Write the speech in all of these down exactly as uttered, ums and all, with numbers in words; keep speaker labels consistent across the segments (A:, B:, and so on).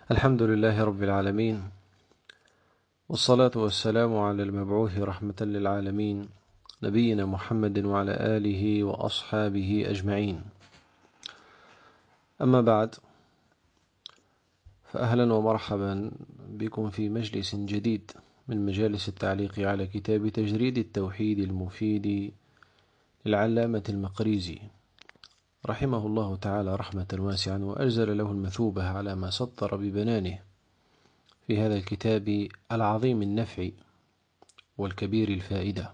A: الحمد لله رب العالمين، والصلاة والسلام على المبعوث رحمة للعالمين نبينا محمد وعلى آله وأصحابه أجمعين. أما بعد، فأهلا ومرحبا بكم في مجلس جديد من مجالس التعليق على كتاب تجريد التوحيد المفيد للعلامة المقريزي رحمه الله تعالى رحمة واسعة، وأجزل له المثوبة على ما سطر ببنانه في هذا الكتاب العظيم النفع والكبير الفائدة.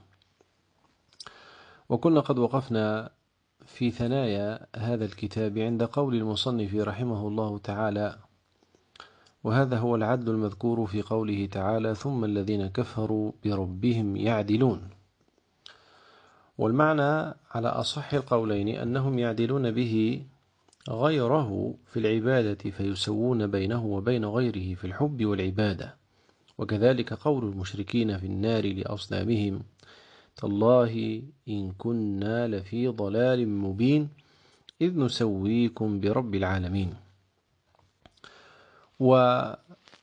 A: وكنا قد وقفنا في ثنايا هذا الكتاب عند قول المصنف رحمه الله تعالى: وهذا هو العدل المذكور في قوله تعالى: ثم الذين كفروا بربهم يعدلون. والمعنى على أصح القولين أنهم يعدلون به غيره في العبادة، فيسوون بينه وبين غيره في الحب والعبادة. وكذلك قول المشركين في النار لأصنامهم: تالله إن كنا لفي ضلال مبين إذ نسويكم برب العالمين. وكلام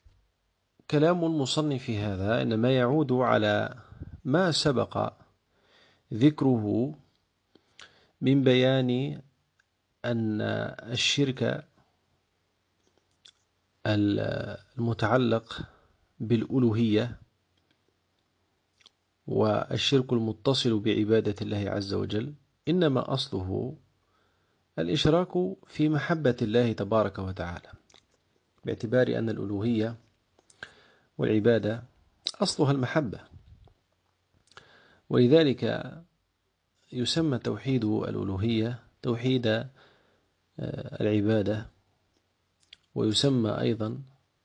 A: المصنف هذا إنما يعود على ما سبق ذكره من بيان أن الشرك المتعلق بالألوهية والشرك المتصل بعبادة الله عز وجل إنما أصله الإشراك في محبة الله تبارك وتعالى، باعتبار أن الألوهية والعبادة أصلها المحبة، ولذلك يسمى توحيد الألوهية توحيد العبادة، ويسمى أيضا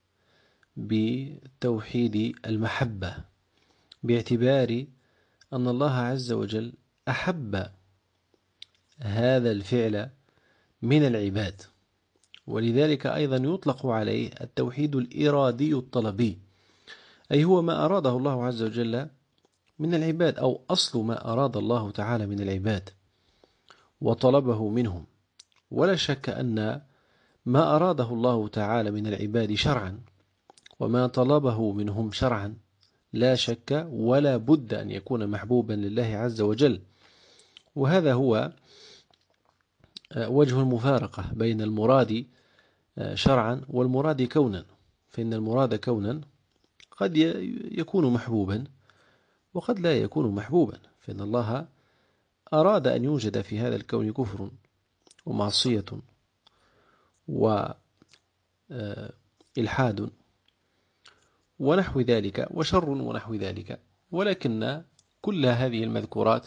A: بتوحيد المحبة، باعتبار أن الله عز وجل أحب هذا الفعل من العباد. ولذلك أيضا يطلق عليه التوحيد الإرادي الطلبي، أي هو ما أراده الله عز وجل من العباد، أو أصل ما أراد الله تعالى من العباد وطلبه منهم. ولا شك أن ما أراده الله تعالى من العباد شرعا وما طلبه منهم شرعا لا شك ولا بد أن يكون محبوبا لله عز وجل. وهذا هو وجه المفارقة بين المراد شرعا والمراد كونا، فإن المراد كونا قد يكون محبوبا وقد لا يكون محبوبا، فإن الله أراد أن يوجد في هذا الكون كفر ومعصية وإلحاد ونحو ذلك وشر ونحو ذلك، ولكن كل هذه المذكورات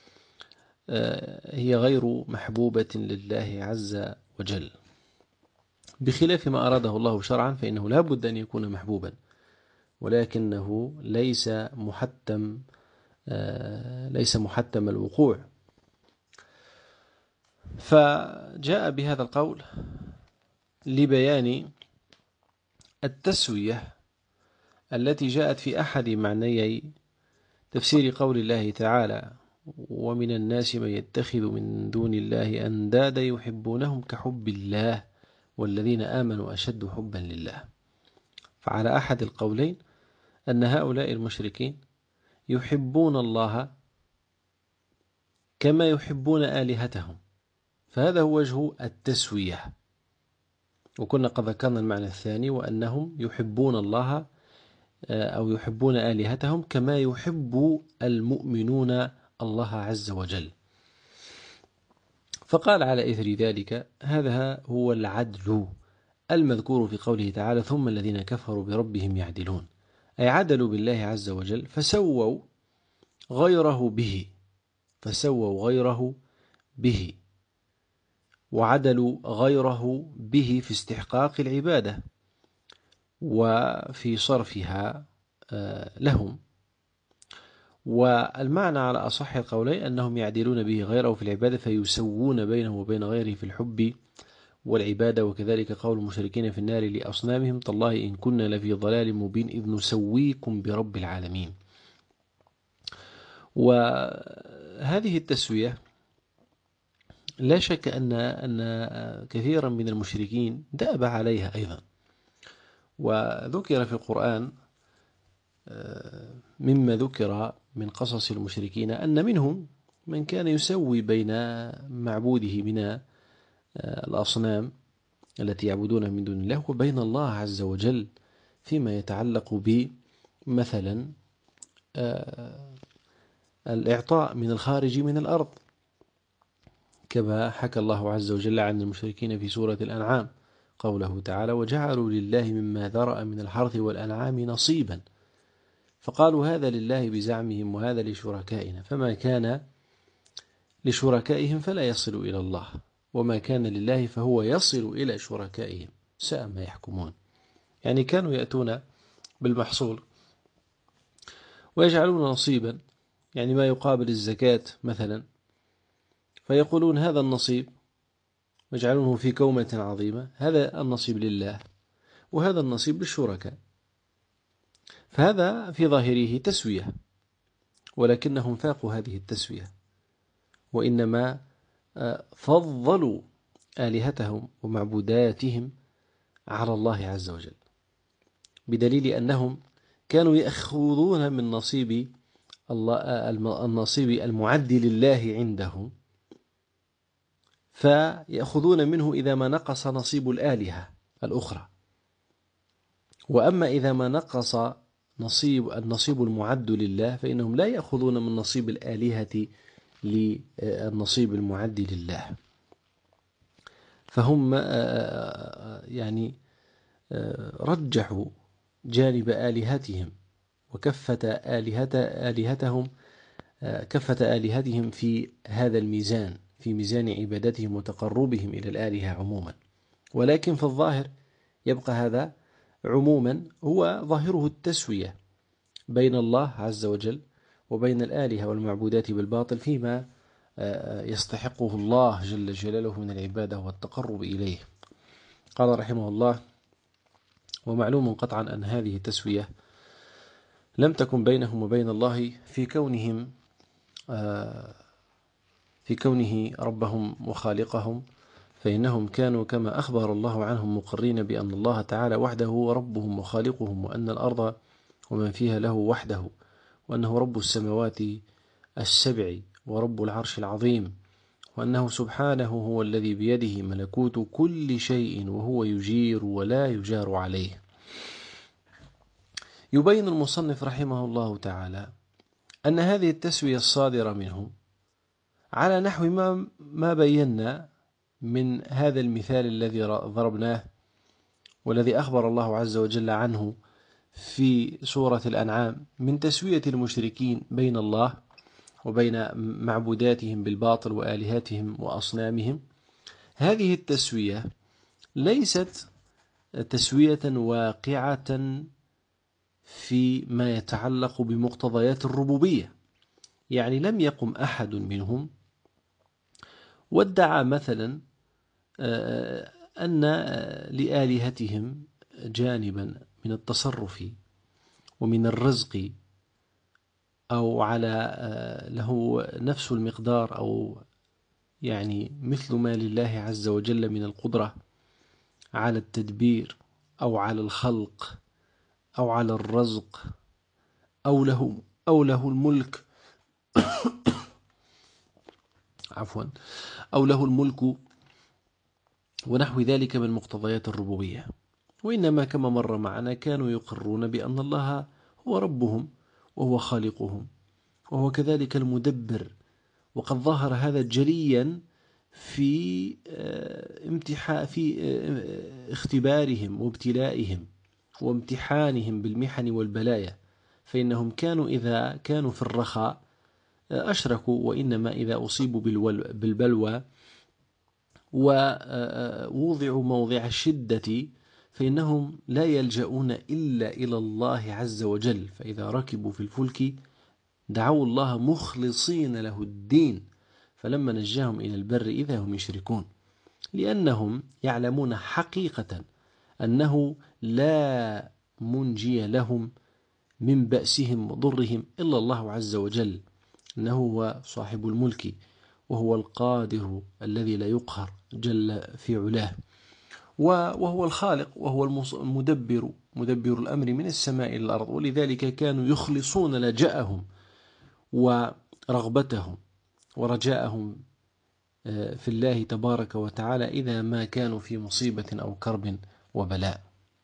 A: هي غير محبوبة لله عز وجل، بخلاف ما أراده الله شرعا فإنه لا بد أن يكون محبوبا، ولكنه ليس محتم ليس محتم الوقوع. فجاء بهذا القول لبيان التسوية التي جاءت في أحد معنيي تفسير قول الله تعالى: ومن الناس من يتخذ من دون الله أندادا يحبونهم كحب الله والذين آمنوا أشد حبا لله. فعلى أحد القولين أن هؤلاء المشركين يحبون الله كما يحبون آلهتهم، فهذا هو وجه التسوية. وكنا قد ذكرنا المعنى الثاني، وأنهم يحبون الله أو يحبون آلهتهم كما يحب المؤمنون الله عز وجل. فقال على إثر ذلك: هذا هو العدل المذكور في قوله تعالى: ثم الذين كفروا بربهم يعدلون، أي عدلوا بالله عز وجل فسووا غيره به فسووا غيره به وعدلوا غيره به في استحقاق العبادة وفي صرفها لهم. والمعنى على أصح القولين أنهم يعدلون به غيره في العبادة، فيسوون بينه وبين غيره في الحب والعبادة. وكذلك قول المشركين في النار لأصنامهم: تالله إن كنا لفي ضلال مبين إذ نسويكم برب العالمين. وهذه التسوية لا شك أن أن كثيرا من المشركين دأب عليها أيضا، وذكر في القرآن مما ذكر من قصص المشركين أن منهم من كان يسوي بين معبوده من الأصنام التي يعبدونها من دون الله وبين الله عز وجل فيما يتعلق بمثلا الإعطاء من الخارج من الأرض، كما حكى الله عز وجل عن المشركين في سورة الأنعام قوله تعالى: وجعلوا لله مما ذرأ من الحرث والأنعام نصيبا فقالوا هذا لله بزعمهم وهذا لشركائنا، فما كان لشركائهم فلا يصل إلى الله، وما كان لله فهو يصل إلى شركائهم، ساء ما يحكمون. يعني كانوا يأتون بالمحصول ويجعلون نصيبا، يعني ما يقابل الزكاة مثلا، فيقولون هذا النصيب ويجعلونه في كومة عظيمة، هذا النصيب لله وهذا النصيب للشركاء، فهذا في ظاهره تسوية، ولكنهم فاقوا هذه التسوية، وإنما فضلوا آلهتهم ومعبوداتهم على الله عز وجل، بدليل أنهم كانوا يأخذون من نصيب الله النصيب المعد لله عندهم، فيأخذون منه إذا ما نقص نصيب الآلهة الأخرى، وأما إذا ما نقص نصيب النصيب المعد لله فإنهم لا يأخذون من نصيب الآلهة للنصيب المعد لله، فهم يعني رجحوا جانب آلهتهم وكفة آلهة آلهتهم كفة آلهتهم في هذا الميزان، في ميزان عبادتهم وتقربهم إلى الآلهة عموما، ولكن في الظاهر يبقى هذا عموما هو ظاهره التسوية بين الله عز وجل وبين الآلهة والمعبودات بالباطل فيما يستحقه الله جل جلاله من العبادة والتقرب إليه. قال رحمه الله: ومعلوم قطعا أن هذه التسوية لم تكن بينهم وبين الله في كونهم في كونه ربهم وخالقهم، فإنهم كانوا كما أخبر الله عنهم مقرين بأن الله تعالى وحده هو ربهم وخالقهم، وأن الأرض ومن فيها له وحده، وأنه رب السماوات السبع ورب العرش العظيم، وأنه سبحانه هو الذي بيده ملكوت كل شيء وهو يجير ولا يجار عليه. يبين المصنف رحمه الله تعالى أن هذه التسوية الصادرة منهم على نحو ما ما بينا من هذا المثال الذي ضربناه والذي أخبر الله عز وجل عنه في سورة الأنعام من تسوية المشركين بين الله وبين معبوداتهم بالباطل وآلهاتهم وأصنامهم. هذه التسوية ليست تسوية واقعة فيما يتعلق بمقتضيات الربوبية، يعني لم يقم أحد منهم وادعى مثلا أن لآلهتهم جانبا من التصرف ومن الرزق، أو على له نفس المقدار، أو يعني مثل ما لله عز وجل من القدرة على التدبير أو على الخلق أو على الرزق، أو له أو له الملك عفوا أو له الملك ونحو ذلك من مقتضيات الربوبية، وإنما كما مر معنا كانوا يقرون بأن الله هو ربهم وهو خالقهم وهو كذلك المدبر، وقد ظهر هذا جليا في امتحان في اختبارهم وابتلائهم وامتحانهم بالمحن والبلايا، فإنهم كانوا إذا كانوا في الرخاء أشركوا، وإنما إذا أصيبوا بالبلوى ووضعوا موضع الشدة فإنهم لا يلجؤون إلا إلى الله عز وجل، فإذا ركبوا في الفلك دعوا الله مخلصين له الدين فلما نجاهم إلى البر إذا هم يشركون، لأنهم يعلمون حقيقة أنه لا منجي لهم من بأسهم وضرهم إلا الله عز وجل، أنه هو صاحب الملك وهو القادر الذي لا يقهر جل في علاه، وهو الخالق وهو المدبر مدبر الأمر من السماء إلى الأرض، ولذلك كانوا يخلصون لجأهم ورغبتهم ورجاءهم في الله تبارك وتعالى إذا ما كانوا في مصيبة أو كرب وبلاء.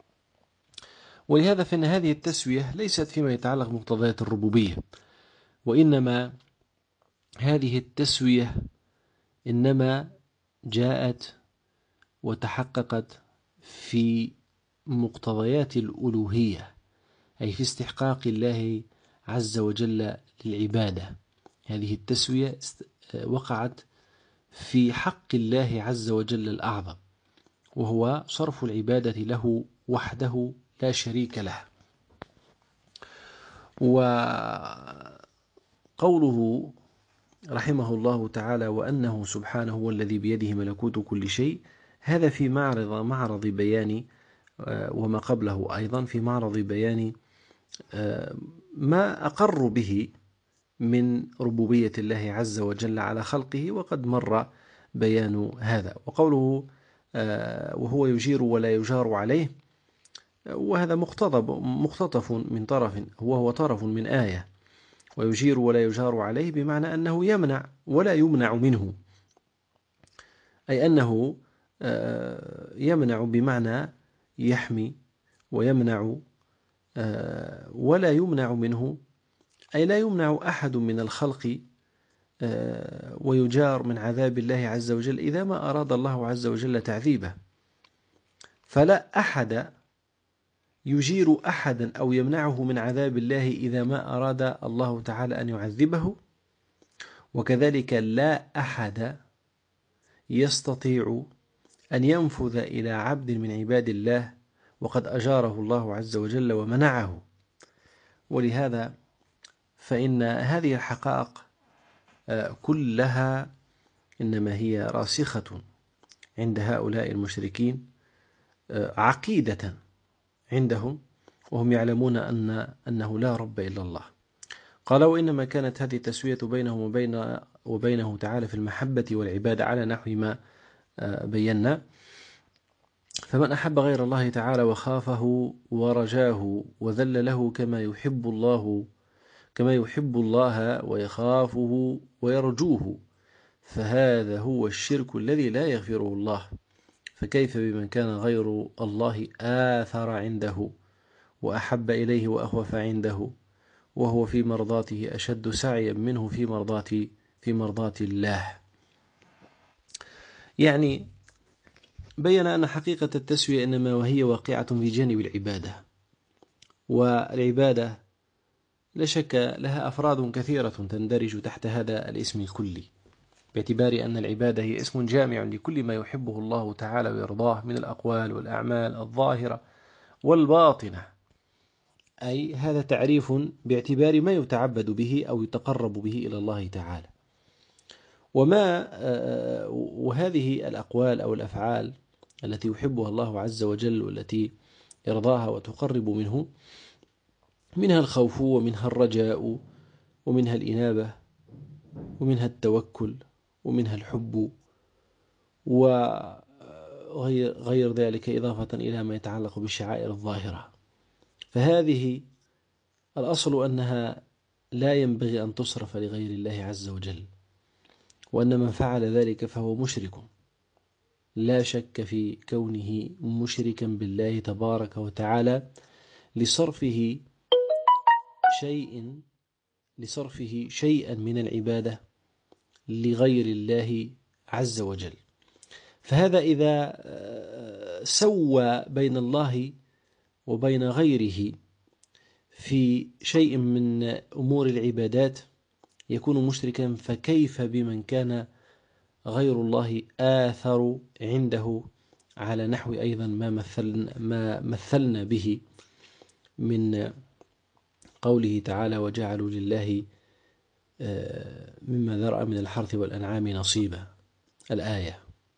A: ولهذا فإن هذه التسوية ليست فيما يتعلق بمقتضيات الربوبية، وإنما هذه التسوية إنما جاءت وتحققت في مقتضيات الألوهية، أي في استحقاق الله عز وجل للعبادة. هذه التسوية وقعت في حق الله عز وجل الأعظم، وهو صرف العبادة له وحده لا شريك له. وقوله رحمه الله تعالى وأنه سبحانه هو الذي بيده ملكوت كل شيء، هذا في معرض معرض بيان، وما قبله أيضا في معرض بيان ما أقر به من ربوبية الله عز وجل على خلقه، وقد مر بيان هذا. وقوله وهو يجير ولا يجار عليه، وهذا مقتطف من طرف، وهو طرف من آية. ويجير ولا يجار عليه بمعنى أنه يمنع ولا يمنع منه، أي أنه يمنع بمعنى يحمي، ويمنع ولا يمنع منه، أي لا يمنع أحد من الخلق ويجار من عذاب الله عز وجل إذا ما أراد الله عز وجل تعذيبه. فلا أحد يجير أحدا أو يمنعه من عذاب الله إذا ما أراد الله تعالى أن يعذبه، وكذلك لا أحد يستطيع أن ينفذ إلى عبد من عباد الله وقد أجاره الله عز وجل ومنعه. ولهذا فإن هذه الحقائق كلها إنما هي راسخة عند هؤلاء المشركين عقيدة عندهم، وهم يعلمون أن أنه لا رب إلا الله. قال وإنما كانت هذه التسوية بينهم وبين وبينه تعالى في المحبة والعبادة على نحو ما بينا. فمن أحب غير الله تعالى وخافه ورجاه وذل له كما يحب الله كما يحب الله ويخافه ويرجوه، فهذا هو الشرك الذي لا يغفره الله. فكيف بمن كان غير الله آثر عنده وأحب إليه وأخوف عنده، وهو في مرضاته أشد سعيا منه في مرضات في مرضات الله. يعني بين أن حقيقة التسوية إنما وهي واقعة في جانب العبادة، والعبادة لا شك لها أفراد كثيرة تندرج تحت هذا الاسم الكلي، باعتبار أن العبادة هي اسم جامع لكل ما يحبه الله تعالى ويرضاه من الأقوال والأعمال الظاهرة والباطنة. أي هذا تعريف باعتبار ما يتعبد به أو يتقرب به إلى الله تعالى. وما وهذه الأقوال أو الأفعال التي يحبها الله عز وجل والتي يرضاها وتقرب منه، منها الخوف ومنها الرجاء ومنها الإنابة ومنها التوكل ومنها الحب وغير ذلك، إضافة إلى ما يتعلق بالشعائر الظاهرة. فهذه الأصل أنها لا ينبغي أن تصرف لغير الله عز وجل، وأن من فعل ذلك فهو مشرك، لا شك في كونه مشركا بالله تبارك وتعالى لصرفه شيء لصرفه شيئا من العبادة لغير الله عز وجل. فهذا إذا سوى بين الله وبين غيره في شيء من أمور العبادات يكون مشركا، فكيف بمن كان غير الله آثر عنده على نحو أيضا ما مثلنا, ما مثلنا به من قوله تعالى وجعلوا لله مما ذرأ من الحرث والأنعام نصيبا، الآية.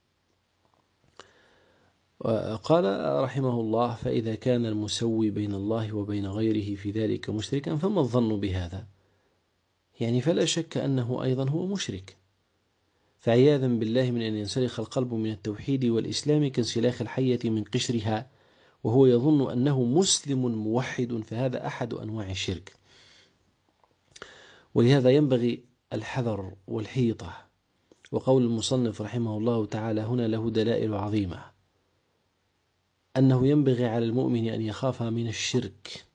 A: قال رحمه الله فإذا كان المسوي بين الله وبين غيره في ذلك مشركا فما الظن بهذا؟ يعني فلا شك أنه أيضا هو مشرك. فعياذا بالله من أن ينسلخ القلب من التوحيد والإسلام كانسلاخ الحية من قشرها وهو يظن أنه مسلم موحد، فهذا أحد أنواع الشرك. ولهذا ينبغي الحذر والحيطة. وقول المصنف رحمه الله تعالى هنا له دلائل عظيمة، أنه ينبغي على المؤمن أن يخاف من الشرك،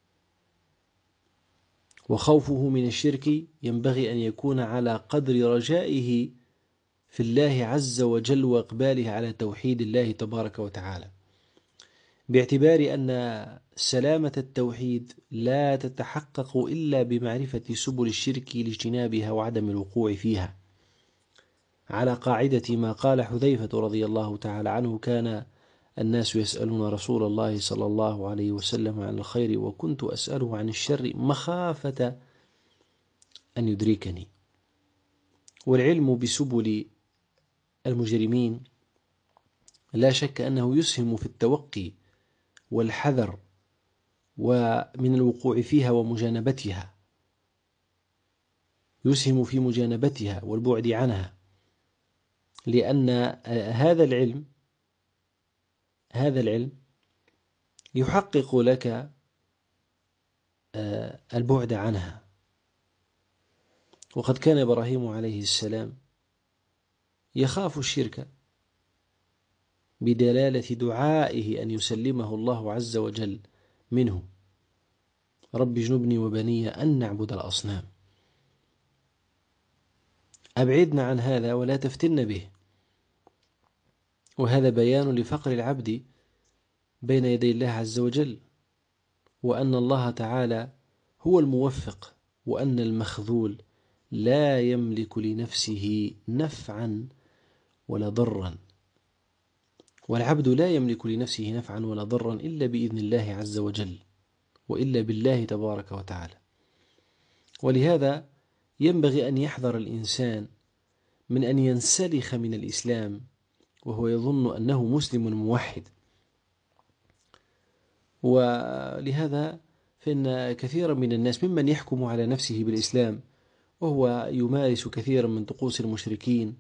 A: وخوفه من الشرك ينبغي أن يكون على قدر رجائه في الله عز وجل وإقباله على توحيد الله تبارك وتعالى، باعتبار أن سلامة التوحيد لا تتحقق إلا بمعرفة سبل الشرك لاجتنابها وعدم الوقوع فيها، على قاعدة ما قال حذيفة رضي الله تعالى عنه: كان الناس يسألون رسول الله صلى الله عليه وسلم عن الخير وكنت أسأله عن الشر مخافة أن يدركني. والعلم بسبل المجرمين لا شك أنه يسهم في التوقي والحذر ومن الوقوع فيها ومجانبتها، يسهم في مجانبتها والبعد عنها، لأن هذا العلم هذا العلم يحقق لك البعد عنها. وقد كان إبراهيم عليه السلام يخاف الشرك بدلالة دعائه أن يسلمه الله عز وجل منه: رب اجنبني وبني أن نعبد الأصنام. أبعدنا عن هذا ولا تفتن به. وهذا بيان لفقر العبد بين يدي الله عز وجل، وأن الله تعالى هو الموفق، وأن المخذول لا يملك لنفسه نفعا ولا ضرا، والعبد لا يملك لنفسه نفعا ولا ضرا إلا بإذن الله عز وجل، وإلا بالله تبارك وتعالى. ولهذا ينبغي أن يحذر الإنسان من أن ينسلخ من الإسلام وهو يظن أنه مسلم موحد. ولهذا فإن كثيرا من الناس ممن يحكم على نفسه بالإسلام وهو يمارس كثيرا من طقوس المشركين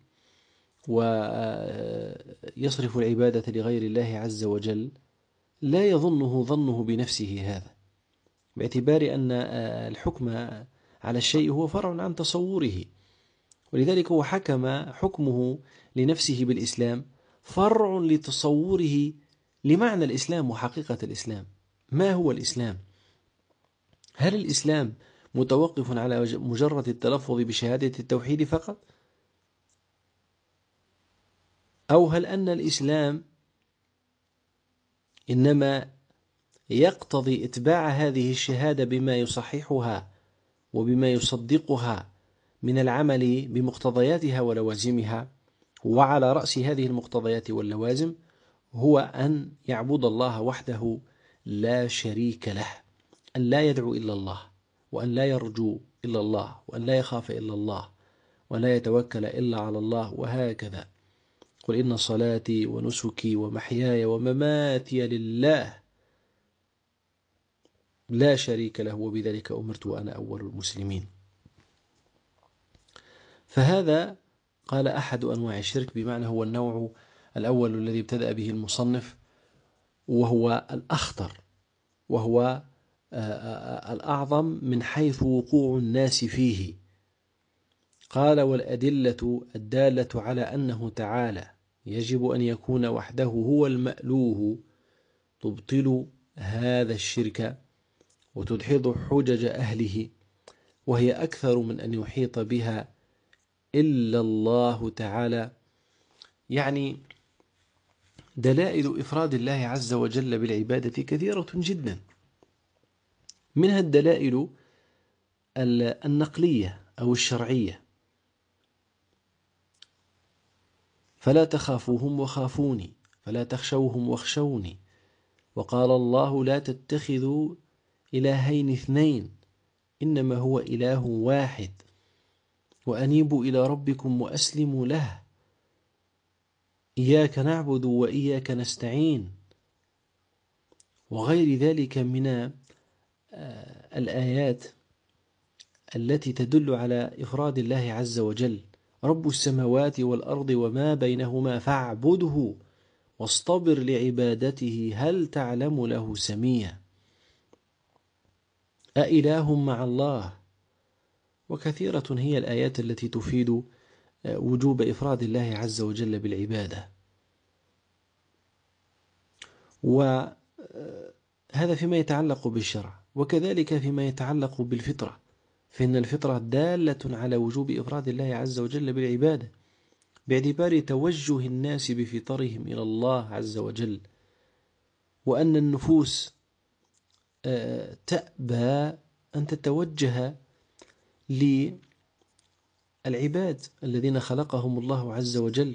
A: ويصرف العبادة لغير الله عز وجل، لا يظنه ظنه بنفسه هذا، باعتبار أن الحكم على الشيء هو فرع عن تصوره. ولذلك هو حكم حكمه لنفسه بالإسلام فرع لتصوره لمعنى الإسلام وحقيقة الإسلام. ما هو الإسلام؟ هل الإسلام متوقف على مجرد التلفظ بشهادة التوحيد فقط؟ أو هل أن الإسلام إنما يقتضي إتباع هذه الشهادة بما يصححها وبما يصدقها من العمل بمقتضياتها ولوازمها، وعلى رأس هذه المقتضيات واللوازم هو أن يعبد الله وحده لا شريك له، أن لا يدعو إلا الله، وأن لا يرجو إلا الله، وأن لا يخاف إلا الله، وأن لا يتوكل إلا على الله، وهكذا. قل إن صلاتي ونسكي ومحياي ومماتي لله لا شريك له وبذلك أمرت وأنا أول المسلمين. فهذا قال أحد أنواع الشرك، بمعنى هو النوع الأول الذي ابتدأ به المصنف، وهو الأخطر، وهو الأعظم من حيث وقوع الناس فيه. قال: والأدلة الدالة على أنه تعالى يجب أن يكون وحده هو المألوه تبطل هذا الشرك وتدحض حجج أهله، وهي أكثر من أن يحيط بها إلا الله تعالى. يعني دلائل إفراد الله عز وجل بالعبادة كثيرة جدا، منها الدلائل النقلية أو الشرعية: فلا تخافوهم وخافوني، فلا تخشوهم واخشوني، وقال الله: لا تتخذوا إلهين اثنين إنما هو إله واحد، وأنيبوا إلى ربكم وأسلموا له، إياك نعبد وإياك نستعين، وغير ذلك من الآيات التي تدل على إفراد الله عز وجل رب السماوات والأرض وما بينهما فاعبده واصطبر لعبادته هل تعلم له سميا أإله مع الله. وكثيرة هي الآيات التي تفيد وجوب إفراد الله عز وجل بالعبادة. وهذا فيما يتعلق بالشرع، وكذلك فيما يتعلق بالفطرة، فإن الفطرة دالة على وجوب إفراد الله عز وجل بالعبادة باعتبار توجه الناس بفطرهم إلى الله عز وجل، وأن النفوس تأبى أن تتوجه للعباد الذين خلقهم الله عز وجل،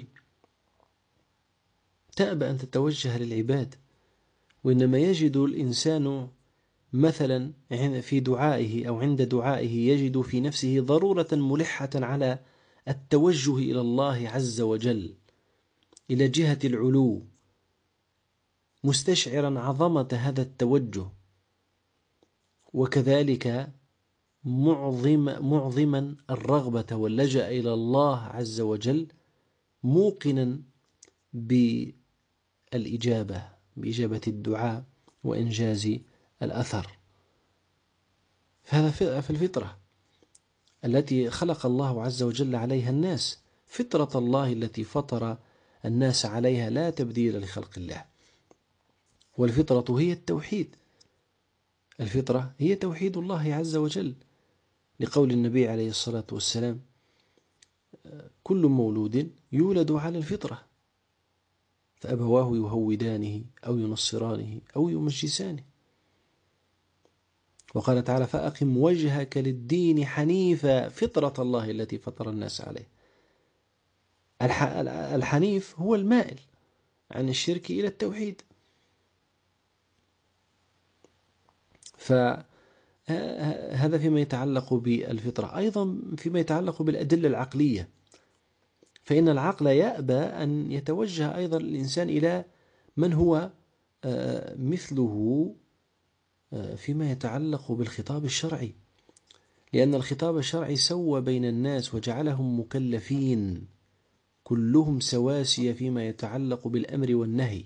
A: تأبى أن تتوجه للعباد، وإنما يجد الإنسان مثلا في دعائه أو عند دعائه يجد في نفسه ضرورة ملحة على التوجه إلى الله عز وجل، إلى جهة العلو، مستشعرا عظمة هذا التوجه، وكذلك معظم معظما الرغبة واللجأ إلى الله عز وجل، موقنا بالإجابة بإجابة الدعاء وإنجاز الأثر. فهذا في الفطرة التي خلق الله عز وجل عليها الناس، فطرة الله التي فطر الناس عليها لا تبديل لخلق الله. والفطرة هي التوحيد، الفطرة هي توحيد الله عز وجل، لقول النبي عليه الصلاة والسلام: كل مولود يولد على الفطرة فأبواه يهودانه أو ينصرانه أو يمجسانه. وقال تعالى: فأقم وجهك للدين حنيفا فطرة الله التي فطر الناس عليه. الحنيف هو المائل عن الشرك إلى التوحيد. فهذا فيما يتعلق بالفطرة. أيضا فيما يتعلق بالأدلة العقلية، فإن العقل يأبى أن يتوجه أيضا الإنسان إلى من هو مثله فيما يتعلق بالخطاب الشرعي، لأن الخطاب الشرعي سوى بين الناس وجعلهم مكلفين كلهم سواسية فيما يتعلق بالأمر والنهي.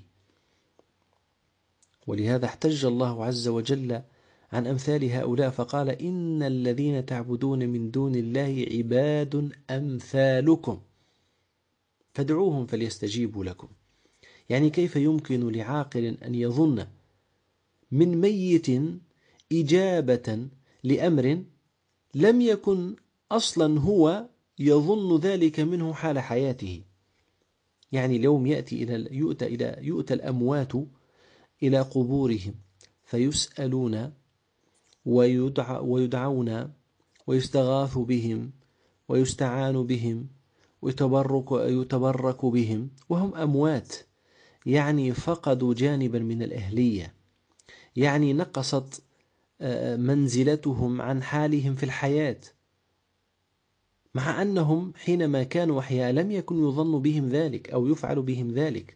A: ولهذا احتج الله عز وجل عن أمثال هؤلاء فقال: إن الذين تعبدون من دون الله عباد أمثالكم فادعوهم فليستجيبوا لكم. يعني كيف يمكن لعاقل أن يظن من ميت إجابة لأمر لم يكن أصلا هو يظن ذلك منه حال حياته؟ يعني اليوم يأتي إلى يؤتى إلى يؤتى الأموات إلى قبورهم فيسألون ويدع ويدعون ويستغاث بهم ويستعان بهم ويتبرك يتبرك بهم وهم أموات، يعني فقدوا جانبا من الأهلية، يعني نقصت منزلتهم عن حالهم في الحياة، مع أنهم حينما كانوا أحياء لم يكن يظن بهم ذلك أو يفعل بهم ذلك.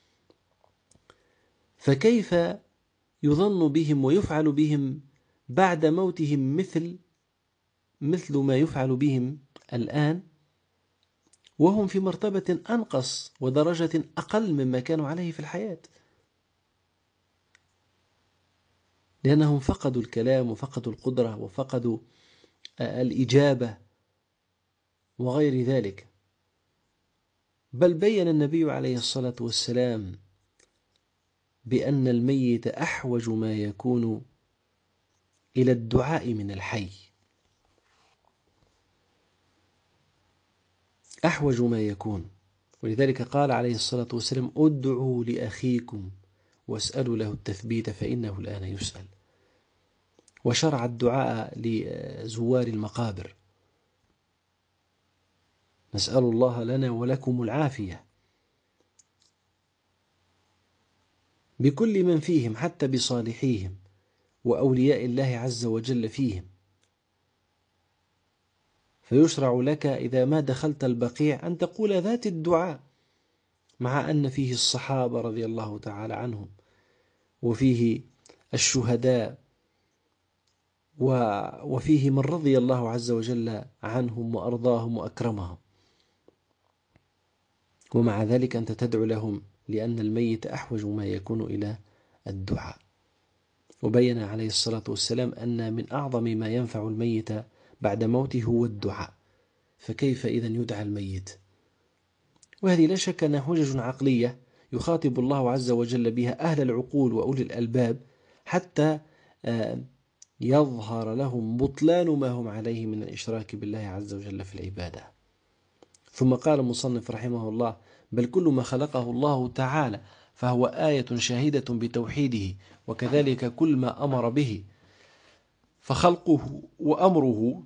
A: فكيف يظن بهم ويفعل بهم بعد موتهم مثل مثل ما يفعل بهم الآن وهم في مرتبة أنقص ودرجة أقل مما كانوا عليه في الحياة؟ لأنهم فقدوا الكلام وفقدوا القدرة وفقدوا الإجابة وغير ذلك. بل بين النبي عليه الصلاة والسلام بأن الميت أحوج ما يكون إلى الدعاء من الحي، أحوج ما يكون. ولذلك قال عليه الصلاة والسلام: ادعوا لأخيكم واسألوا له التثبيت فإنه الآن يسأل. وشرع الدعاء لزوار المقابر: نسأل الله لنا ولكم العافية بكل من فيهم حتى بصالحيهم وأولياء الله عز وجل فيهم. فيشرع لك إذا ما دخلت البقيع أن تقول ذات الدعاء، مع أن فيه الصحابة رضي الله تعالى عنهم وفيه الشهداء وفيه من رضي الله عز وجل عنهم وأرضاهم وأكرمهم. ومع ذلك أنت تدعو لهم، لأن الميت أحوج ما يكون إلى الدعاء. وبين عليه الصلاة والسلام أن من أعظم ما ينفع الميت بعد موته هو الدعاء، فكيف إذن يدعى الميت؟ وهذه لا شك أنها حجج عقلية يخاطب الله عز وجل بها أهل العقول وأولي الألباب، حتى يظهر لهم بطلان ما هم عليه من الإشراك بالله عز وجل في العبادة. ثم قال المصنف رحمه الله: بل كل ما خلقه الله تعالى فهو آية شاهدة بتوحيده، وكذلك كل ما أمر به فخلقه وأمره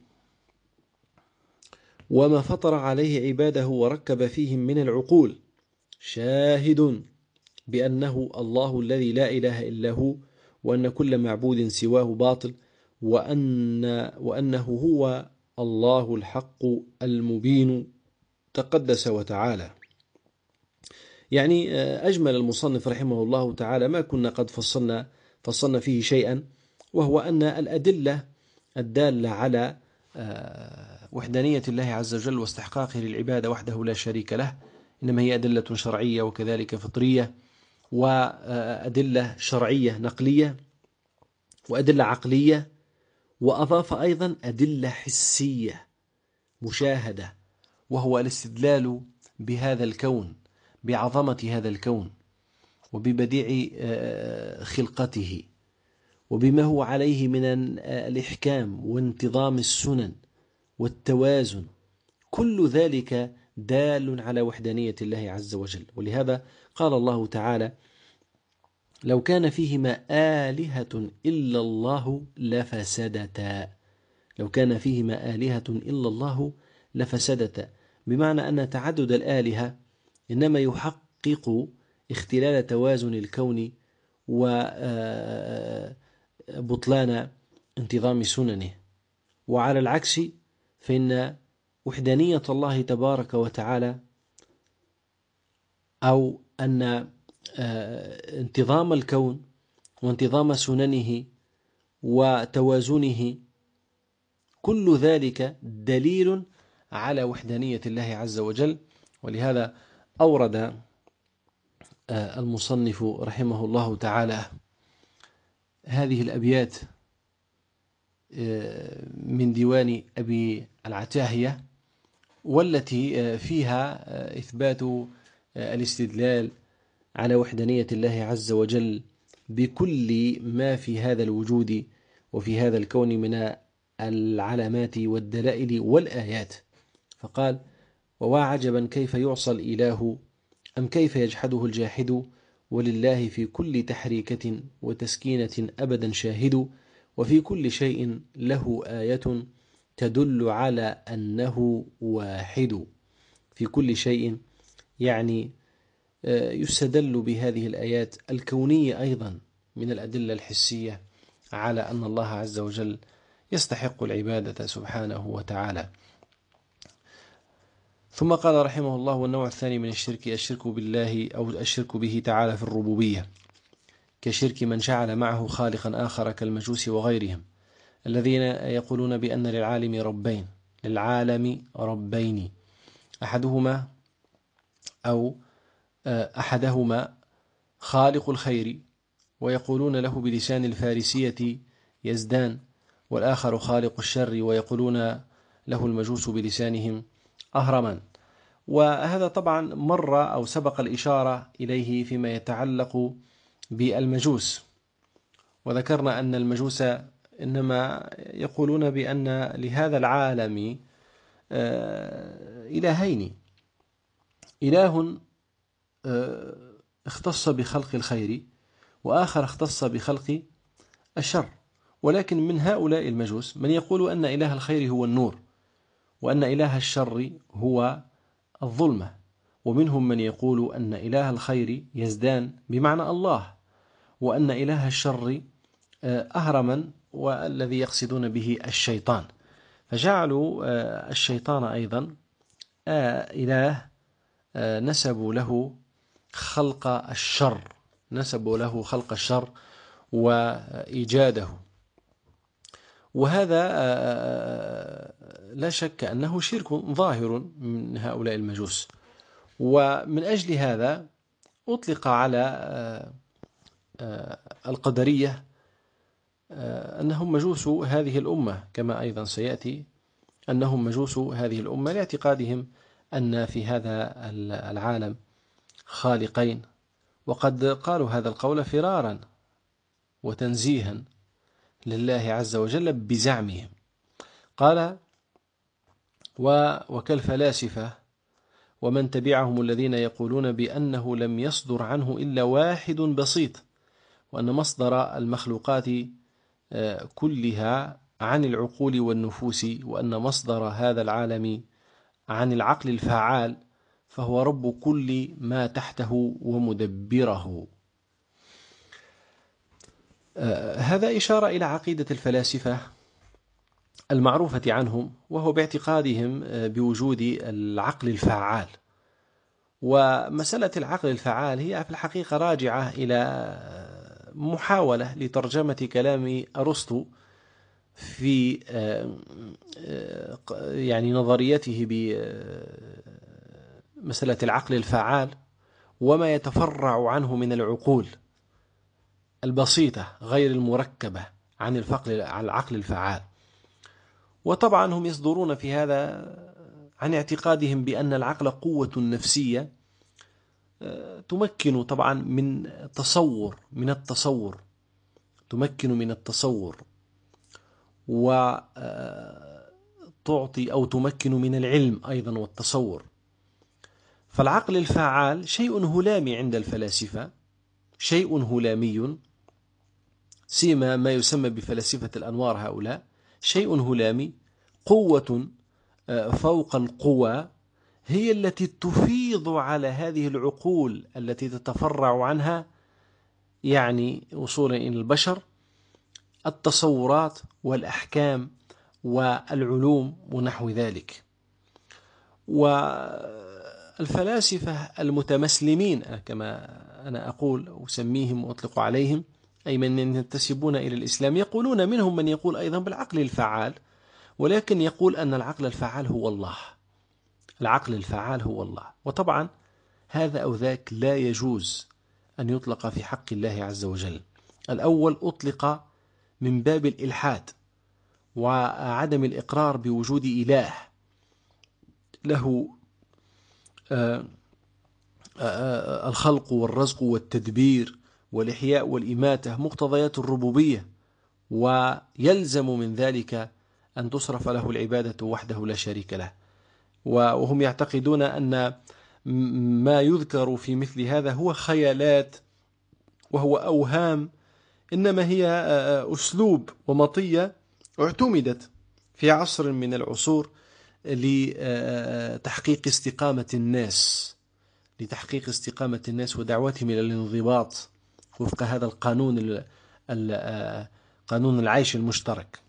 A: وما فطر عليه عباده وركب فيهم من العقول شاهد بأنه الله الذي لا إله إلا هو، وأن كل معبود سواه باطل، وأن وأنه هو الله الحق المبين تقدس وتعالى. يعني أجمل المصنف رحمه الله تعالى ما كنا قد فصلنا فصلنا فيه شيئا، وهو أن الأدلة الدالة على وحدانية الله عز وجل واستحقاقه للعبادة وحده لا شريك له إنما هي أدلة شرعية وكذلك فطرية، وأدلة شرعية نقلية، وأدلة عقلية، وأضاف أيضا أدلة حسية مشاهدة، وهو الاستدلال بهذا الكون، بعظمة هذا الكون، وببديع خلقته، وبما هو عليه من الإحكام وانتظام السنن والتوازن. كل ذلك دال على وحدانية الله عز وجل. ولهذا قال الله تعالى: لو كان فيهما آلهة إلا الله لفسدتا. لو كان فيهما آلهة إلا الله لفسدتا، بمعنى أن تعدد الآلهة إنما يحقق اختلال توازن الكون وبطلان انتظام سننه. وعلى العكس فإن وحدانية الله تبارك وتعالى، أو أن انتظام الكون وانتظام سننه وتوازنه، كل ذلك دليل على وحدانية الله عز وجل. ولهذا أورد المصنف رحمه الله تعالى هذه الأبيات من ديوان أبي العتاهية، والتي فيها إثبات الاستدلال على وحدانية الله عز وجل بكل ما في هذا الوجود وفي هذا الكون من العلامات والدلائل والآيات. فقال: وواعجبا كيف يعصى الإله أم كيف يجحده الجاحد، ولله في كل تحريكة وتسكينة أبدا شاهد، وفي كل شيء له آية تدل على أنه واحد. في كل شيء يعني يستدل بهذه الآيات الكونية أيضا من الأدلة الحسية على أن الله عز وجل يستحق العبادة سبحانه وتعالى. ثم قال رحمه الله: والنوع الثاني من الشرك الشرك بالله أو الشرك به تعالى في الربوبية، كشرك من جعل معه خالقا آخر كالمجوس وغيرهم، الذين يقولون بأن للعالم ربين للعالم ربين أحدهما أو أحدهما خالق الخير ويقولون له بلسان الفارسية يزدان، والآخر خالق الشر ويقولون له المجوس بلسانهم أهرمان. وهذا طبعا مر أو سبق الإشارة إليه فيما يتعلق بالمجوس، وذكرنا أن المجوس إنما يقولون بأن لهذا العالم إلهين، إله اختص بخلق الخير وآخر اختص بخلق الشر. ولكن من هؤلاء المجوس من يقول أن إله الخير هو النور، وأن إله الشر هو الظلمة، ومنهم من يقول أن إله الخير يزدان بمعنى الله، وأن إله الشر أهرما والذي يقصدون به الشيطان، فجعلوا الشيطان أيضا إله نسبوا له خلق الشر نسبوا له خلق الشر وإيجاده. وهذا لا شك أنه شرك ظاهر من هؤلاء المجوس، ومن أجل هذا أطلق على القدرية أنهم مجوس هذه الأمة، كما أيضا سيأتي أنهم مجوس هذه الأمة لاعتقادهم أن في هذا العالم خالقين، وقد قالوا هذا القول فرارا وتنزيها لله عز وجل بزعمهم. قال: وكالفلاسفة ومن تبعهم الذين يقولون بأنه لم يصدر عنه إلا واحد بسيط، وأن مصدر المخلوقات كلها عن العقول والنفوس، وأن مصدر هذا العالم عن العقل الفعال، فهو رب كل ما تحته ومدبره. هذا إشارة إلى عقيدة الفلاسفة المعروفة عنهم، وهو باعتقادهم بوجود العقل الفعال. ومسألة العقل الفعال هي في الحقيقة راجعة إلى محاولة لترجمة كلام أرسطو في يعني نظريته بمسألة العقل الفعال وما يتفرع عنه من العقول البسيطة غير المركبة عن الفقل عن العقل الفعال. وطبعا هم يصدرون في هذا عن اعتقادهم بأن العقل قوة نفسية تمكن طبعا من تصور من التصور تمكن من التصور وتعطي أو تمكن من العلم أيضا والتصور. فالعقل الفعال شيء هلامي عند الفلاسفة، شيء هلامي، سيما ما يسمى بفلاسفة الأنوار هؤلاء، شيء هلامي، قوة فوق القوى، هي التي تفيض على هذه العقول التي تتفرع عنها، يعني وصولا إلى البشر، التصورات والأحكام والعلوم ونحو ذلك. والفلاسفة المتمسلمين كما أنا أقول أسميهم وأطلق عليهم، أي من ينتسبون إلى الإسلام، يقولون منهم من يقول أيضا بالعقل الفعال، ولكن يقول أن العقل الفعال هو الله، العقل الفعال هو الله. وطبعا هذا أو ذاك لا يجوز أن يطلق في حق الله عز وجل. الأول أطلق من باب الإلحاد وعدم الإقرار بوجود إله له الخلق والرزق والتدبير والإحياء والإماتة، مقتضيات الربوبية، ويلزم من ذلك أن تصرف له العبادة وحده لا شريك له. وهم يعتقدون أن ما يذكر في مثل هذا هو خيالات وهو أوهام، إنما هي أسلوب ومطية اعتمدت في عصر من العصور لتحقيق استقامة الناس لتحقيق استقامة الناس ودعوتهم إلى الانضباط وفق هذا القانون قانون العيش المشترك.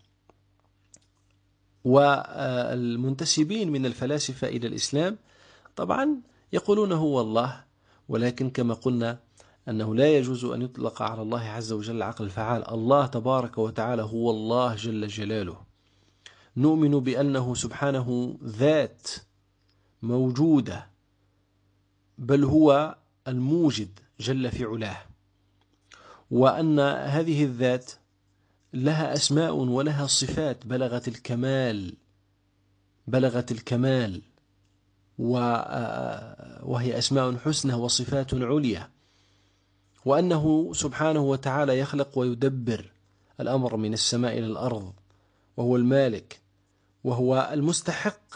A: والمنتسبين من الفلاسفة إلى الإسلام طبعا يقولون هو الله، ولكن كما قلنا أنه لا يجوز أن يطلق على الله عز وجل العقل الفعال. الله تبارك وتعالى هو الله جل جلاله، نؤمن بأنه سبحانه ذات موجودة، بل هو الموجد جل في علاه، وأن هذه الذات لها أسماء ولها صفات بلغت الكمال بلغت الكمال وهي أسماء حسنى وصفات عليا، وأنه سبحانه وتعالى يخلق ويدبر الأمر من السماء إلى الأرض، وهو المالك وهو المستحق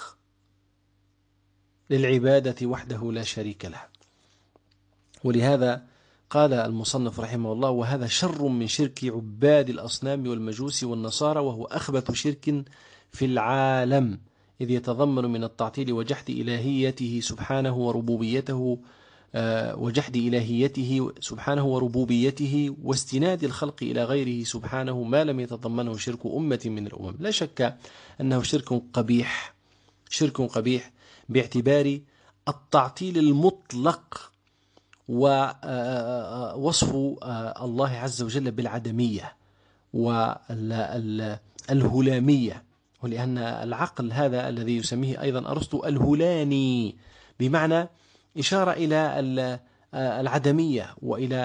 A: للعبادة وحده لا شريك له. ولهذا قال المصنف رحمه الله: وهذا شر من شرك عباد الأصنام والمجوس والنصارى، وهو أخبث شرك في العالم، إذ يتضمن من التعطيل وجحد إلهيته سبحانه وربوبيته وجحد إلهيته سبحانه وربوبيته واستناد الخلق إلى غيره سبحانه ما لم يتضمنه شرك أمة من الأمم. لا شك أنه شرك قبيح شرك قبيح باعتبار التعطيل المطلق ووصف الله عز وجل بالعدمية والهلامية، ولأن العقل هذا الذي يسميه أيضا أرسطو الهلاني، بمعنى إشارة إلى العدمية وإلى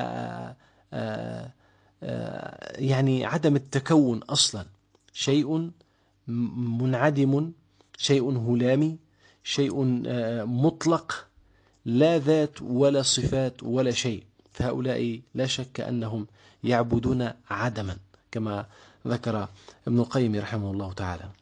A: يعني عدم التكون أصلا، شيء منعدم، شيء هلامي، شيء مطلق، لا ذات ولا صفات ولا شيء. فهؤلاء لا شك أنهم يعبدون عدما كما ذكر ابن القيم رحمه الله تعالى.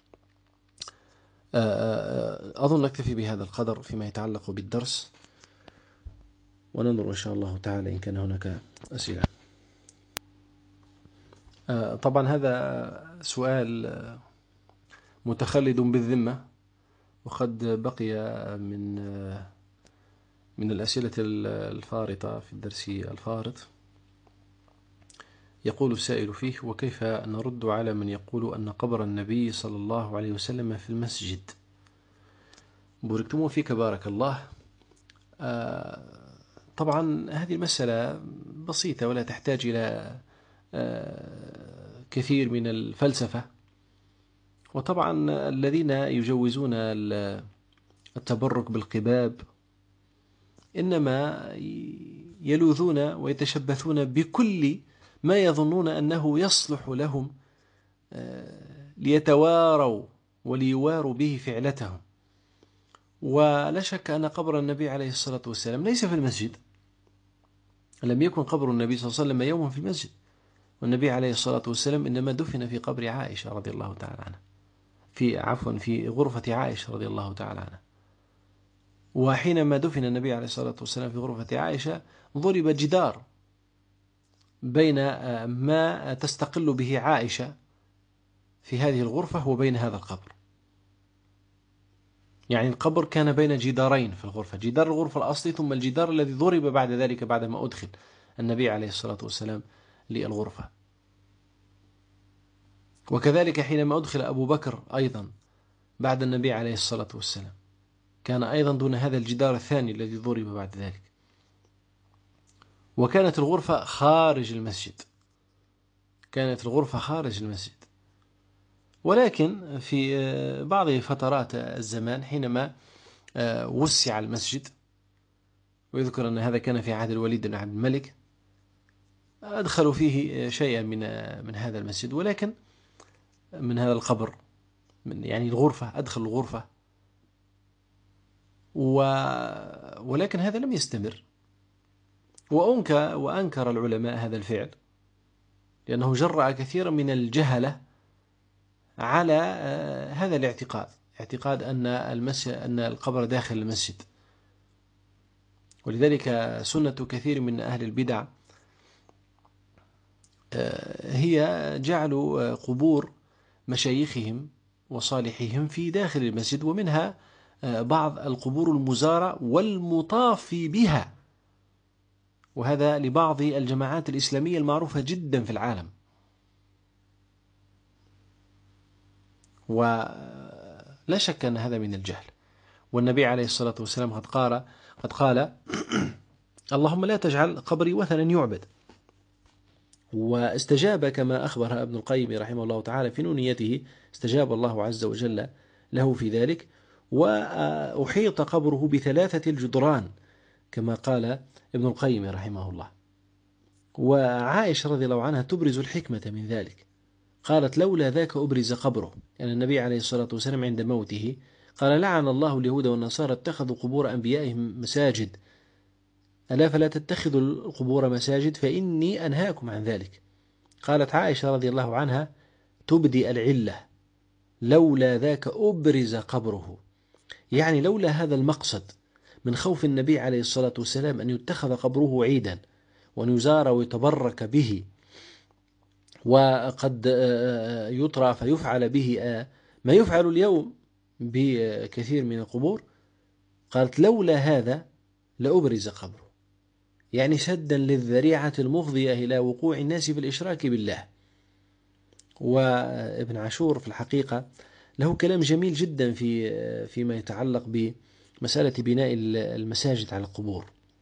A: أظن نكتفي بهذا القدر فيما يتعلق بالدرس، وننظر إن شاء الله تعالى إن كان هناك أسئلة. طبعا هذا سؤال متخلد بالذمة، وقد بقي من من الأسئلة الفارطة في الدرس الفارط. يقول السائل فيه: وكيف نرد على من يقول أن قبر النبي صلى الله عليه وسلم في المسجد؟ بوركتم فيك بارك الله. طبعا هذه المسألة بسيطة ولا تحتاج إلى كثير من الفلسفة. وطبعا الذين يجوزون التبرك بالقباب إنما يلوذون ويتشبثون بكل ما يظنون أنه يصلح لهم ليتواروا وليواروا به فعلتهم. ولا شك أن قبر النبي عليه الصلاة والسلام ليس في المسجد، لم يكن قبر النبي صلى الله عليه وسلم يوما في المسجد، والنبي عليه الصلاة والسلام إنما دفن في قبر عائشة رضي الله تعالى عنها، في عفوا في غرفة عائشة رضي الله تعالى عنها. وحينما دفن النبي عليه الصلاة والسلام في غرفة عائشة ضرب جدار بين ما تستقل به عائشة في هذه الغرفة وبين هذا القبر. يعني القبر كان بين جدارين في الغرفة، جدار الغرفة الأصلي ثم الجدار الذي ضرب بعد ذلك بعدما أدخل النبي عليه الصلاة والسلام للغرفة. وكذلك حينما أدخل أبو بكر أيضا بعد النبي عليه الصلاة والسلام كان أيضا دون هذا الجدار الثاني الذي ضرب بعد ذلك. وكانت الغرفة خارج المسجد، كانت الغرفة خارج المسجد. ولكن في بعض فترات الزمان حينما وسع المسجد، ويذكر أن هذا كان في عهد الوليد بن عبد الملك، أدخلوا فيه شيئا من من هذا المسجد، ولكن من هذا القبر، من يعني الغرفة، أدخل الغرفة، ولكن هذا لم يستمر. وأنكر وأنكر العلماء هذا الفعل لأنه جرأ كثيرا من الجهلة على هذا الاعتقاد، اعتقاد أن المسجد أن القبر داخل المسجد. ولذلك سنة كثير من أهل البدع هي جعلوا قبور مشايخهم وصالحهم في داخل المسجد، ومنها بعض القبور المزارة والمطاف بها، وهذا لبعض الجماعات الإسلامية المعروفة جدا في العالم. ولا شك أن هذا من الجهل. والنبي عليه الصلاة والسلام قد قال قد قال اللهم لا تجعل قبري وثنا يعبد. واستجاب كما أخبر ابن القيم رحمه الله تعالى في نونيته، استجاب الله عز وجل له في ذلك، وأحيط قبره بثلاثة الجدران كما قال ابن القيم رحمه الله. وعائشة رضي الله عنها تبرز الحكمة من ذلك، قالت لولا ذاك أبرز قبره، يعني النبي عليه الصلاة والسلام عند موته قال لعن الله اليهود والنصارى اتخذوا قبور أنبيائهم مساجد، ألا فلا تتخذوا القبور مساجد فإني أنهاكم عن ذلك. قالت عائشة رضي الله عنها تبدي العلة لولا ذاك أبرز قبره، يعني لولا هذا المقصد من خوف النبي عليه الصلاة والسلام أن يتخذ قبره عيدا وأن يزار ويتبرك به وقد يطرى فيفعل به ما يفعل اليوم بكثير من القبور، قالت لولا هذا لأبرز قبره، يعني سدا للذريعة المفضية إلى وقوع الناس في الإشراك بالله. وابن عاشور في الحقيقة له كلام جميل جدا في فيما يتعلق بمسألة بناء المساجد على القبور.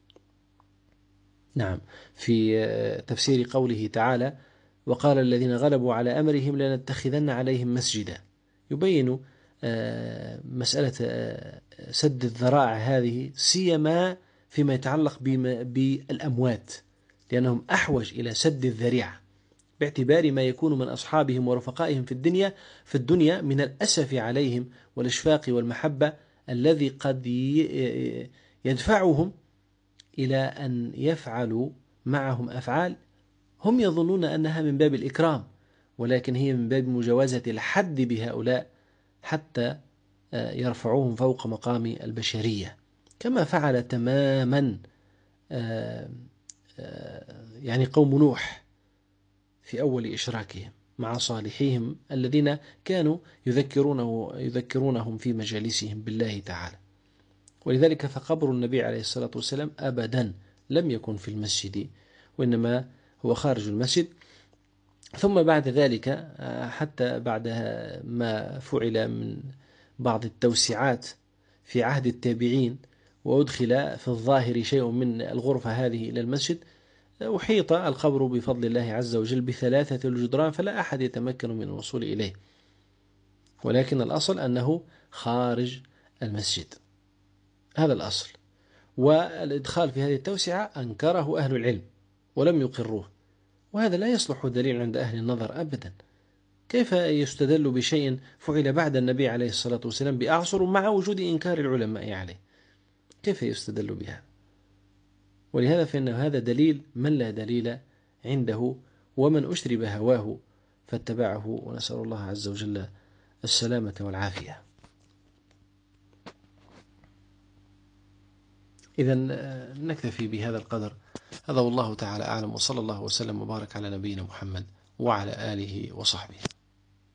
A: نعم، في تفسير قوله تعالى وقال الذين غلبوا على أمرهم لنتخذن عليهم مسجدا، يبين مسألة سد الذرائع هذه، سيما فيما يتعلق بالأموات، لأنهم أحوج إلى سد الذريعة باعتبار ما يكون من أصحابهم ورفقائهم في الدنيا في الدنيا من الأسف عليهم والإشفاق والمحبة الذي قد يدفعهم إلى أن يفعلوا معهم أفعال هم يظنون أنها من باب الإكرام، ولكن هي من باب مجاوزة الحد بهؤلاء حتى يرفعوهم فوق مقام البشرية، كما فعل تماما يعني قوم نوح في أول إشراكهم مع صالحيهم الذين كانوا يذكرونه يذكرونهم في مجالسهم بالله تعالى. ولذلك فقبر النبي عليه الصلاة والسلام أبدا لم يكن في المسجد، وإنما هو خارج المسجد. ثم بعد ذلك حتى بعد ما فعل من بعض التوسعات في عهد التابعين وأدخل في الظاهر شيء من الغرفة هذه إلى المسجد، أحيط القبر بفضل الله عز وجل بثلاثة الجدران فلا أحد يتمكن من الوصول إليه، ولكن الأصل أنه خارج المسجد، هذا الأصل. والإدخال في هذه التوسعة أنكره أهل العلم ولم يقروه، وهذا لا يصلح دليل عند أهل النظر أبدا. كيف يستدل بشيء فعل بعد النبي عليه الصلاة والسلام بأعصر مع وجود إنكار العلماء عليه؟ كيف يستدل بها؟ ولهذا فإن هذا دليل من لا دليل عنده، ومن أشرب هواه فاتبعه، ونسأل الله عز وجل السلامة والعافية. إذن نكتفي بهذا القدر، هذا والله تعالى أعلم، وصلى الله وسلم وبارك على نبينا محمد وعلى آله وصحبه.